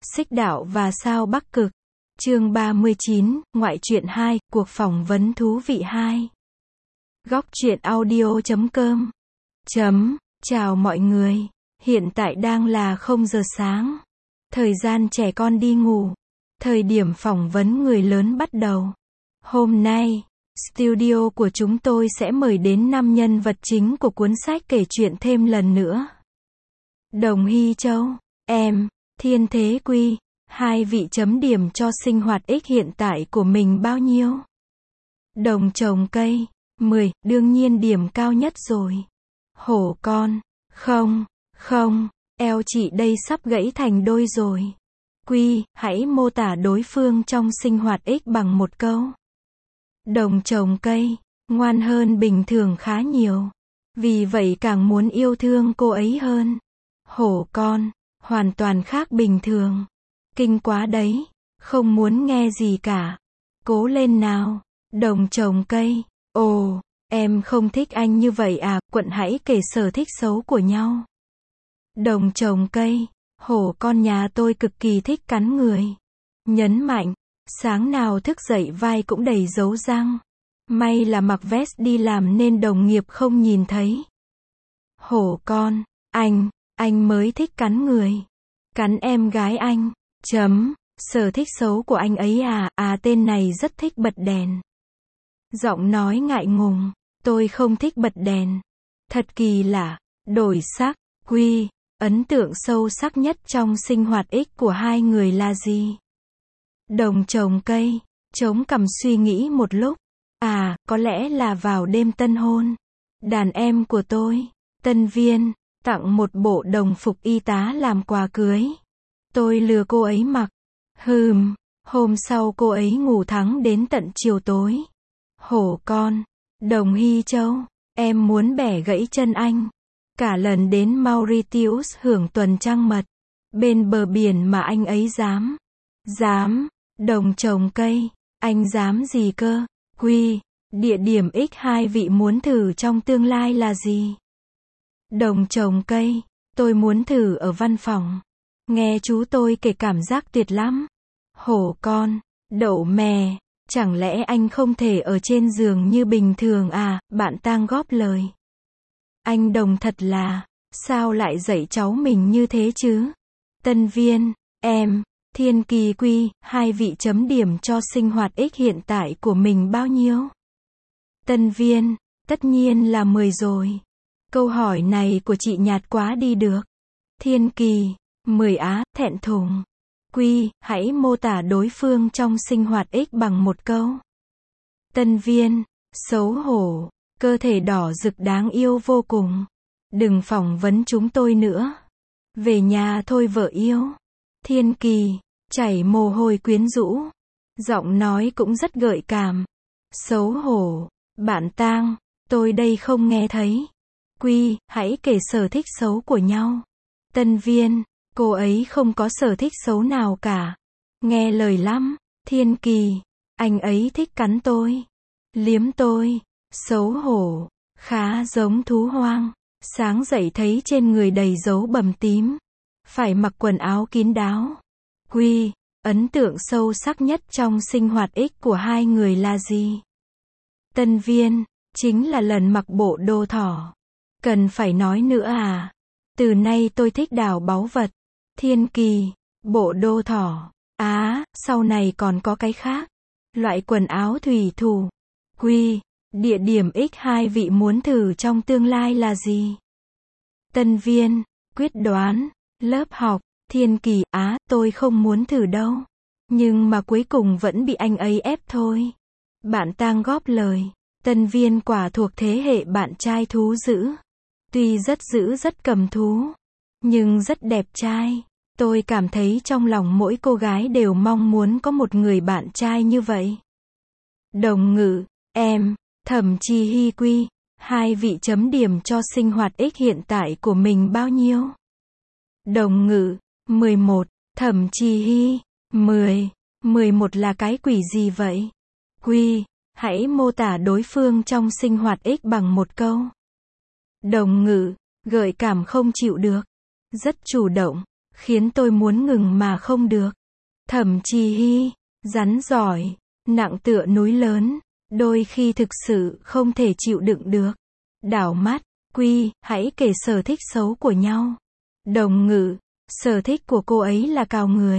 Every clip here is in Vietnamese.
Xích đạo và sao Bắc Cực. Chương 39, Ngoại truyện 2, cuộc phỏng vấn thú vị 2. Góc truyện audio.com. Chào mọi người. Hiện tại đang là 0 giờ sáng. Thời gian trẻ con đi ngủ. Thời điểm phỏng vấn người lớn bắt đầu. Hôm nay, studio của chúng tôi sẽ mời đến 5 nhân vật chính của cuốn sách kể chuyện thêm lần nữa. Đồng Hy Châu, em, Thiên Thế Quy, hai vị chấm điểm cho sinh hoạt ích hiện tại của mình bao nhiêu? Đồng trồng cây, 10, đương nhiên điểm cao nhất rồi. Hổ con, không, eo chị đây sắp gãy thành đôi rồi. Quy, hãy mô tả đối phương trong sinh hoạt ích bằng một câu. Đồng trồng cây, ngoan hơn bình thường khá nhiều. Vì vậy càng muốn yêu thương cô ấy hơn. Hổ con, hoàn toàn khác bình thường. Kinh quá đấy, không muốn nghe gì cả. Cố lên nào. Đồng trồng cây, ồ, em không thích anh như vậy à, quận hãy kể sở thích xấu của nhau. Đồng trồng cây, hổ con nhà tôi cực kỳ thích cắn người. Nhấn mạnh, sáng nào thức dậy vai cũng đầy dấu răng. May là mặc vest đi làm nên đồng nghiệp không nhìn thấy. Hổ con, anh mới thích cắn người. Cắn em gái anh. Sở thích xấu của anh ấy à, tên này rất thích bật đèn. Giọng nói ngại ngùng, tôi không thích bật đèn. Thật kỳ lạ, đổi sắc, Quy, ấn tượng sâu sắc nhất trong sinh hoạt ích của hai người là gì? Đồng trồng cây, chống cằm suy nghĩ một lúc. À, có lẽ là vào đêm tân hôn. Đàn em của tôi, Tân Viên, tặng một bộ đồng phục y tá làm quà cưới. Tôi lừa cô ấy mặc. Hôm sau cô ấy ngủ thắng đến tận chiều tối. Hổ con, Đồng Hy Châu, em muốn bẻ gãy chân anh. Cả lần đến Mauritius hưởng tuần trăng mật. Bên bờ biển mà anh ấy dám. Đồng trồng cây, anh dám gì cơ? Quy, địa điểm x hai vị muốn thử trong tương lai là gì? Đồng trồng cây, tôi muốn thử ở văn phòng. Nghe chú tôi kể cảm giác tuyệt lắm. Hổ con, đậu mè, chẳng lẽ anh không thể ở trên giường như bình thường à? Bạn tang góp lời. Anh Đồng thật là, sao lại dạy cháu mình như thế chứ? Tân Viên, em, Thiên Kỳ Quy, hai vị chấm điểm cho sinh hoạt ích hiện tại của mình bao nhiêu? Tân Viên, tất nhiên là 10 rồi. Câu hỏi này của chị nhạt quá đi được. Thiên Kỳ, 10 á, thẹn thùng. Quy, hãy mô tả đối phương trong sinh hoạt ích bằng một câu. Tân Viên, xấu hổ, cơ thể đỏ rực đáng yêu vô cùng. Đừng phỏng vấn chúng tôi nữa. Về nhà thôi vợ yêu. Thiên Kỳ, chảy mồ hôi quyến rũ. Giọng nói cũng rất gợi cảm. Xấu hổ, bạn tang, tôi đây không nghe thấy. Quy, hãy kể sở thích xấu của nhau. Tân Viên, cô ấy không có sở thích xấu nào cả. Nghe lời lắm. Thiên Kỳ, anh ấy thích cắn tôi. Liếm tôi. Xấu hổ, khá giống thú hoang. Sáng dậy thấy trên người đầy dấu bầm tím. Phải mặc quần áo kín đáo. Quy, ấn tượng sâu sắc nhất trong sinh hoạt ích của hai người là gì? Tân Viên, chính là lần mặc bộ đồ thỏ. Cần phải nói nữa à? Từ nay tôi thích đào báu vật. Thiên Kỳ, bộ đồ thỏ. Sau này còn có cái khác. Loại quần áo thủy thủ. Quy, địa điểm x hai vị muốn thử trong tương lai là gì? Tân Viên, quyết đoán, lớp học. Thiên Kỳ, tôi không muốn thử đâu. Nhưng mà cuối cùng vẫn bị anh ấy ép thôi. Bạn tang góp lời. Tân Viên quả thuộc thế hệ bạn trai thú dữ. Tuy rất dữ rất cầm thú, nhưng rất đẹp trai. Tôi cảm thấy trong lòng mỗi cô gái đều mong muốn có một người bạn trai như vậy. Đồng Ngự, em, Thẩm Chi Hy Quy, hai vị chấm điểm cho sinh hoạt ích hiện tại của mình bao nhiêu? Đồng Ngự, 11, Thẩm Chi Hy, 10. 11 là cái quỷ gì vậy? Quy, hãy mô tả đối phương trong sinh hoạt ích bằng một câu. Đồng Ngự, gợi cảm không chịu được. Rất chủ động, khiến tôi muốn ngừng mà không được. Thẩm Trì Hy, rắn giỏi, nặng tựa núi lớn, đôi khi thực sự không thể chịu đựng được. Đảo mắt, Quy, hãy kể sở thích xấu của nhau. Đồng Ngữ, sở thích của cô ấy là cào người.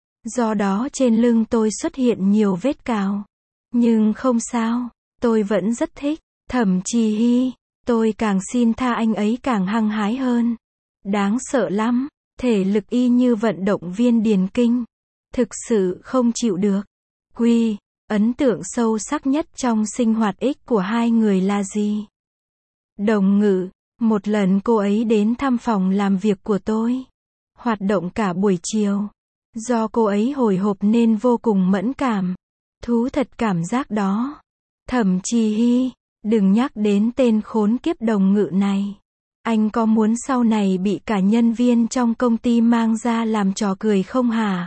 Do đó trên lưng tôi xuất hiện nhiều vết cào. Nhưng không sao, tôi vẫn rất thích. Thẩm Trì Hy, tôi càng xin tha anh ấy càng hăng hái hơn. Đáng sợ lắm, thể lực y như vận động viên điền kinh. Thực sự không chịu được. Quy, ấn tượng sâu sắc nhất trong sinh hoạt ích của hai người là gì? Đồng Ngữ, một lần cô ấy đến thăm phòng làm việc của tôi. Hoạt động cả buổi chiều. Do cô ấy hồi hộp nên vô cùng mẫn cảm. Thú thật cảm giác đó. Thẩm Trì Hy, đừng nhắc đến tên khốn kiếp Đồng Ngữ này. Anh có muốn sau này bị cả nhân viên trong công ty mang ra làm trò cười không hả?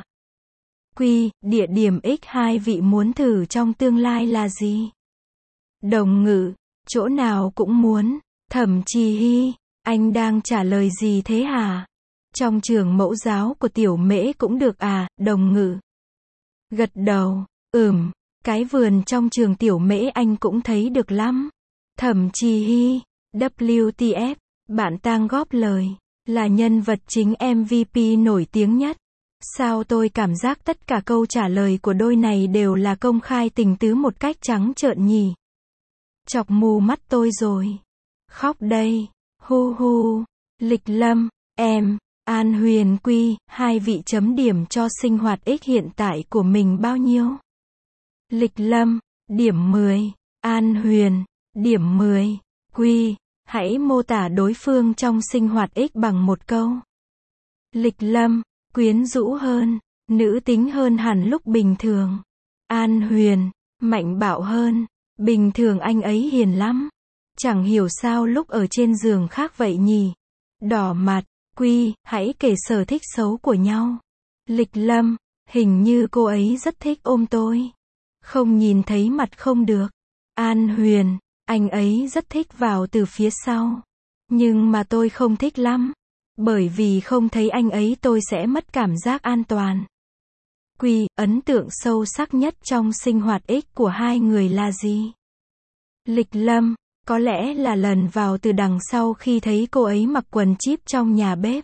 Quy, địa điểm X2 vị muốn thử trong tương lai là gì? Đồng Ngữ, chỗ nào cũng muốn. Thẩm Trì Hy, anh đang trả lời gì thế hả? Trong trường mẫu giáo của Tiểu Mễ cũng được à? Đồng Ngữ gật đầu, cái vườn trong trường Tiểu Mễ anh cũng thấy được lắm. Thẩm Trì Hy, WTF, bạn Tang góp lời, là nhân vật chính MVP nổi tiếng nhất. Sao tôi cảm giác tất cả câu trả lời của đôi này đều là công khai tình tứ một cách trắng trợn nhỉ? Chọc mù mắt tôi rồi. Khóc đây. Hu hu. Lịch Lâm, em, An Huyền Quy, hai vị chấm điểm cho sinh hoạt ích hiện tại của mình bao nhiêu? Lịch Lâm, điểm 10. An Huyền, điểm 10. Quy, hãy mô tả đối phương trong sinh hoạt ích bằng một câu. Lịch Lâm, quyến rũ hơn, nữ tính hơn hẳn lúc bình thường. An Huyền, mạnh bạo hơn, bình thường anh ấy hiền lắm. Chẳng hiểu sao lúc ở trên giường khác vậy nhỉ. Đỏ mặt. Quy, hãy kể sở thích xấu của nhau. Lịch Lâm, hình như cô ấy rất thích ôm tôi. Không nhìn thấy mặt không được. An Huyền, anh ấy rất thích vào từ phía sau. Nhưng mà tôi không thích lắm. Bởi vì không thấy anh ấy tôi sẽ mất cảm giác an toàn. Quy, ấn tượng sâu sắc nhất trong sinh hoạt ích của hai người là gì? Lịch Lâm, có lẽ là lần vào từ đằng sau khi thấy cô ấy mặc quần jeep trong nhà bếp.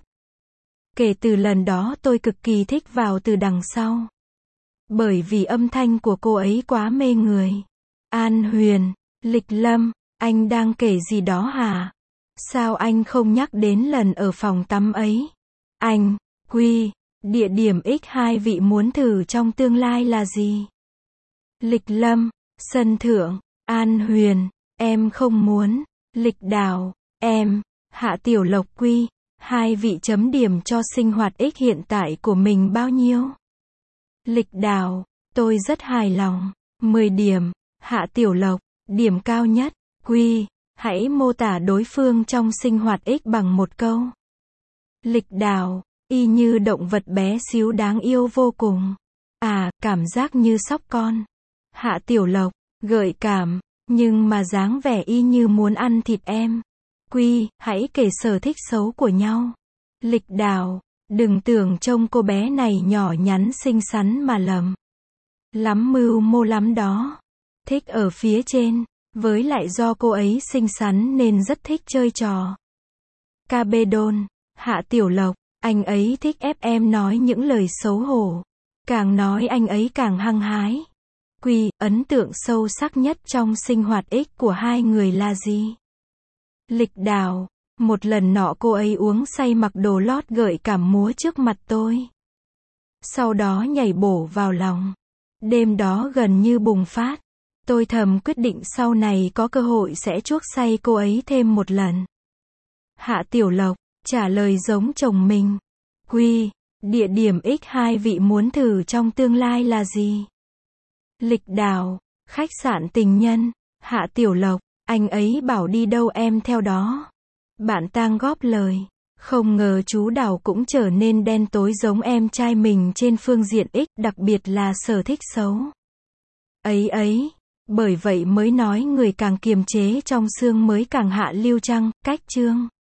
Kể từ lần đó tôi cực kỳ thích vào từ đằng sau. Bởi vì âm thanh của cô ấy quá mê người. An Huyền, Lịch Lâm, anh đang kể gì đó hả? Sao anh không nhắc đến lần ở phòng tắm ấy? Anh, Quy, địa điểm X2 vị muốn thử trong tương lai là gì? Lịch Lâm, sân thượng. An Huyền, em không muốn. Lịch Đào, em, Hạ Tiểu Lộc. Quy, hai vị chấm điểm cho sinh hoạt ích hiện tại của mình bao nhiêu? Lịch Đào, tôi rất hài lòng. 10 điểm. Hạ Tiểu Lộc, điểm cao nhất. Quy, hãy mô tả đối phương trong sinh hoạt ích bằng một câu. Lịch Đào, y như động vật bé xíu đáng yêu vô cùng. À, cảm giác như sóc con. Hạ Tiểu Lộc, gợi cảm, nhưng mà dáng vẻ y như muốn ăn thịt em. Quy, hãy kể sở thích xấu của nhau. Lịch Đào, đừng tưởng trông cô bé này nhỏ nhắn xinh xắn mà lầm. Lắm mưu mô lắm đó. Thích ở phía trên, với lại do cô ấy xinh xắn nên rất thích chơi trò. Cabedon, Hạ Tiểu Lộc, anh ấy thích ép em nói những lời xấu hổ. Càng nói anh ấy càng hăng hái. Quy, ấn tượng sâu sắc nhất trong sinh hoạt ích của hai người là gì? Lịch Đào, một lần nọ cô ấy uống say mặc đồ lót gợi cảm múa trước mặt tôi. Sau đó nhảy bổ vào lòng. Đêm đó gần như bùng phát. Tôi thầm quyết định sau này có cơ hội sẽ chuốc say cô ấy thêm một lần. Hạ Tiểu Lộc, trả lời giống chồng mình. Quy, địa điểm X2 vị muốn thử trong tương lai là gì? Lịch Đào, khách sạn tình nhân. Hạ Tiểu Lộc, anh ấy bảo đi đâu em theo đó. Bạn Tang góp lời. Không ngờ chú Đào cũng trở nên đen tối giống em trai mình trên phương diện X, đặc biệt là sở thích xấu. Ấy, bởi vậy mới nói người càng kiềm chế trong xương mới càng hạ lưu chăng, cách chương.